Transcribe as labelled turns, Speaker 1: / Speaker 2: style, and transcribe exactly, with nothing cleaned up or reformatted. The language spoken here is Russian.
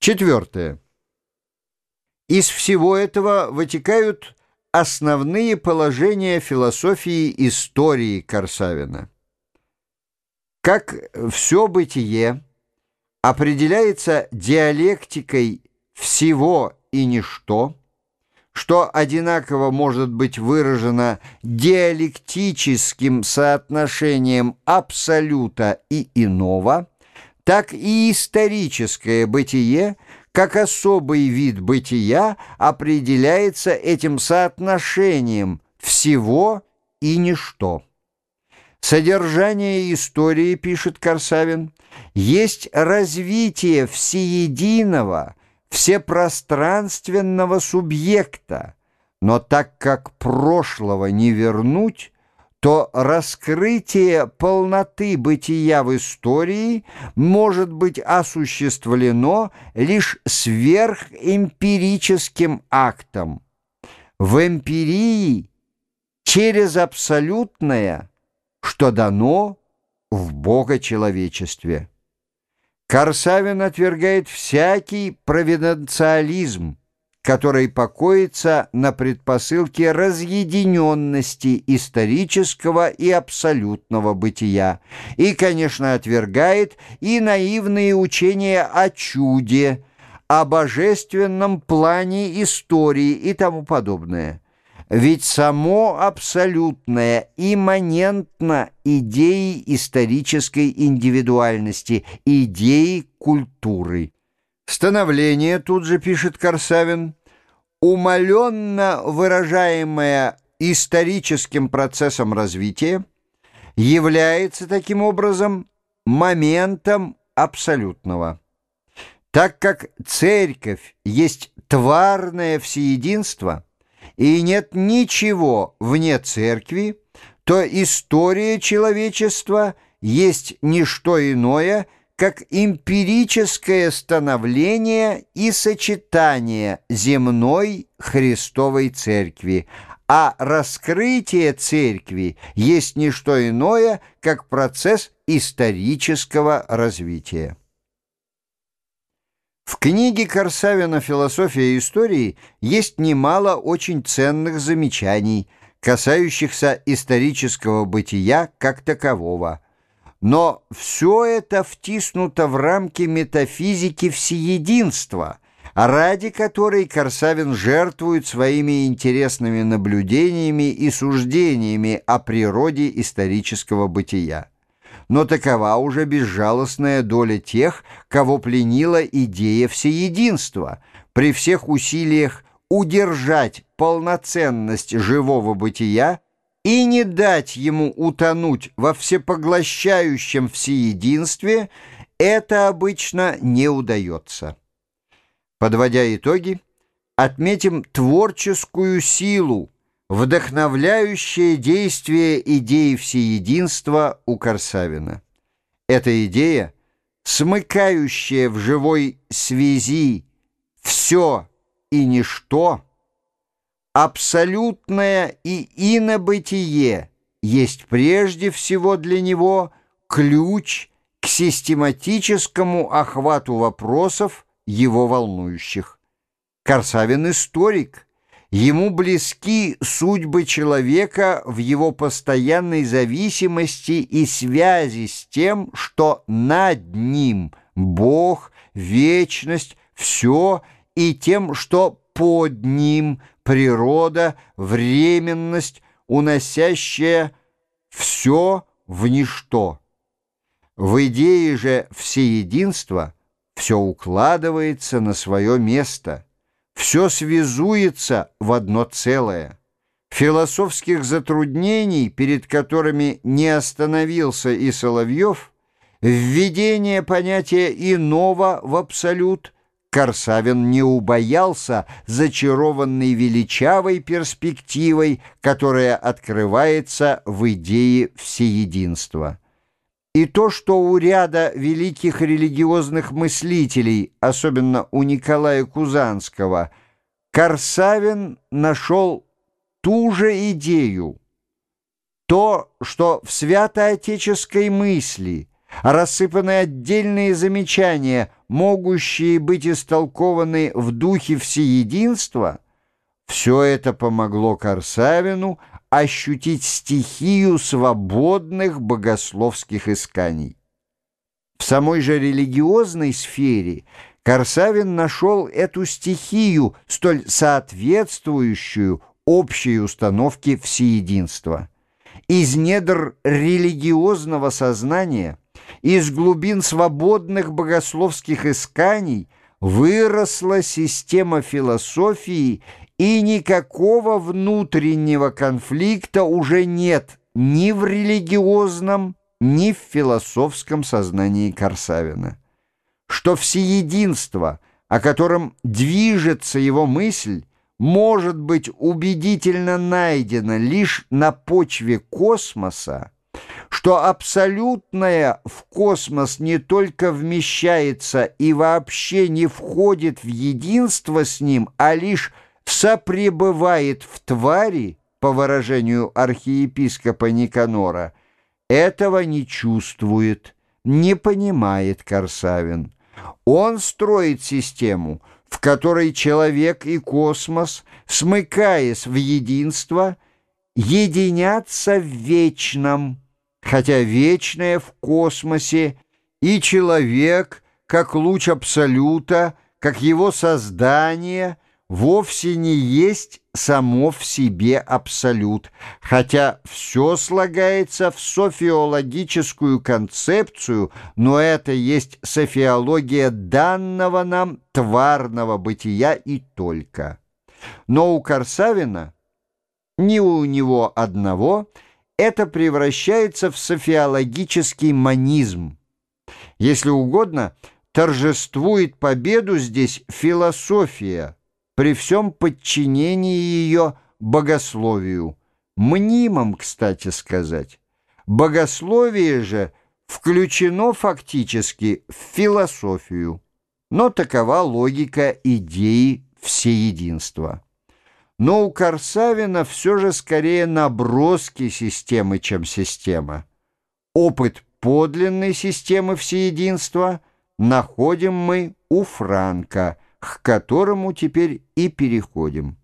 Speaker 1: Четвертое. Из всего этого вытекают основные положения философии истории Корсавина. Как все бытие определяется диалектикой всего и ничто, что одинаково может быть выражено диалектическим соотношением абсолюта и иного, так и историческое бытие, как особый вид бытия, определяется этим соотношением всего и ничто. Содержание истории, пишет Корсавин, есть развитие всеединого, всепространственного субъекта, но так как прошлого не вернуть, то раскрытие полноты бытия в истории может быть осуществлено лишь сверхэмпирическим актом. В эмпирии через абсолютное, что дано в богочеловечестве. Корсавин отвергает всякий провиденциализм, который покоится на предпосылке разъединенности исторического и абсолютного бытия, и, конечно, отвергает и наивные учения о чуде, о божественном плане истории и тому подобное. Ведь само абсолютное имманентно идеи исторической индивидуальности, идеи культуры. Становление, тут же пишет Корсавин, умаленно выражаемое историческим процессом развития, является таким образом моментом абсолютного. Так как церковь есть тварное всеединство, и нет ничего вне церкви, то история человечества есть не что иное, как эмпирическое становление и сочетание земной Христовой Церкви, а раскрытие Церкви есть не что иное, как процесс исторического развития. В книге Корсавина «Философия истории» есть немало очень ценных замечаний, касающихся исторического бытия как такового. Но все это втиснуто в рамки метафизики всеединства, ради которой Корсавин жертвует своими интересными наблюдениями и суждениями о природе исторического бытия. Но такова уже безжалостная доля тех, кого пленила идея всеединства, при всех усилиях удержать полноценность живого бытия и не дать ему утонуть во всепоглощающем всеединстве, это обычно не удается. Подводя итоги, отметим творческую силу, вдохновляющее действие идеи всеединства у Корсавина. Эта идея, смыкающая в живой связи все и ничто, абсолютное и инобытие, есть прежде всего для него ключ к систематическому охвату вопросов, его волнующих. Корсавин — историк. Ему близки судьбы человека в его постоянной зависимости и связи с тем, что над ним Бог, вечность, все, и тем, что под ним природа, временность, уносящая все в ничто. В идее же всеединства все укладывается на свое место. Все связуется в одно целое. Философских затруднений, перед которыми не остановился и Соловьев, введение понятия иного в абсолют, Корсавин не убоялся, зачарованный величавой перспективой, которая открывается в идее всеединства. И то, что у ряда великих религиозных мыслителей, особенно у Николая Кузанского, Корсавин нашел ту же идею, то, что в святоотеческой мысли рассыпаны отдельные замечания, могущие быть истолкованы в духе всеединства, все это помогло Карсавину ощутить стихию свободных богословских исканий. В самой же религиозной сфере Карсавин нашел эту стихию, столь соответствующую общей установке всеединства. Из недр религиозного сознания, из глубин свободных богословских исканий выросла система философии, и никакого внутреннего конфликта уже нет ни в религиозном, ни в философском сознании Карсавина. Что всеединство, о котором движется его мысль, может быть убедительно найдено лишь на почве космоса, что абсолютное в космос не только вмещается и вообще не входит в единство с ним, а лишь сопребывает в твари, по выражению архиепископа Никанора, этого не чувствует, не понимает Карсавин. Он строит систему, в которой человек и космос, смыкаясь в единство, единятся в вечном, хотя вечное в космосе, и человек, как луч абсолюта, как его создание, вовсе не есть само в себе абсолют, хотя все слагается в софиологическую концепцию, но это есть софиология данного нам тварного бытия и только. Но у Карсавина, не у него одного, это превращается в софиологический монизм. Если угодно, торжествует победу здесь философия, при всем подчинении ее богословию. Мнимом, кстати сказать. Богословие же включено фактически в философию, но такова логика идеи всеединства. Но у Карсавина все же скорее наброски системы, чем система. Опыт подлинной системы всеединства находим мы у Франка, к которому теперь и переходим.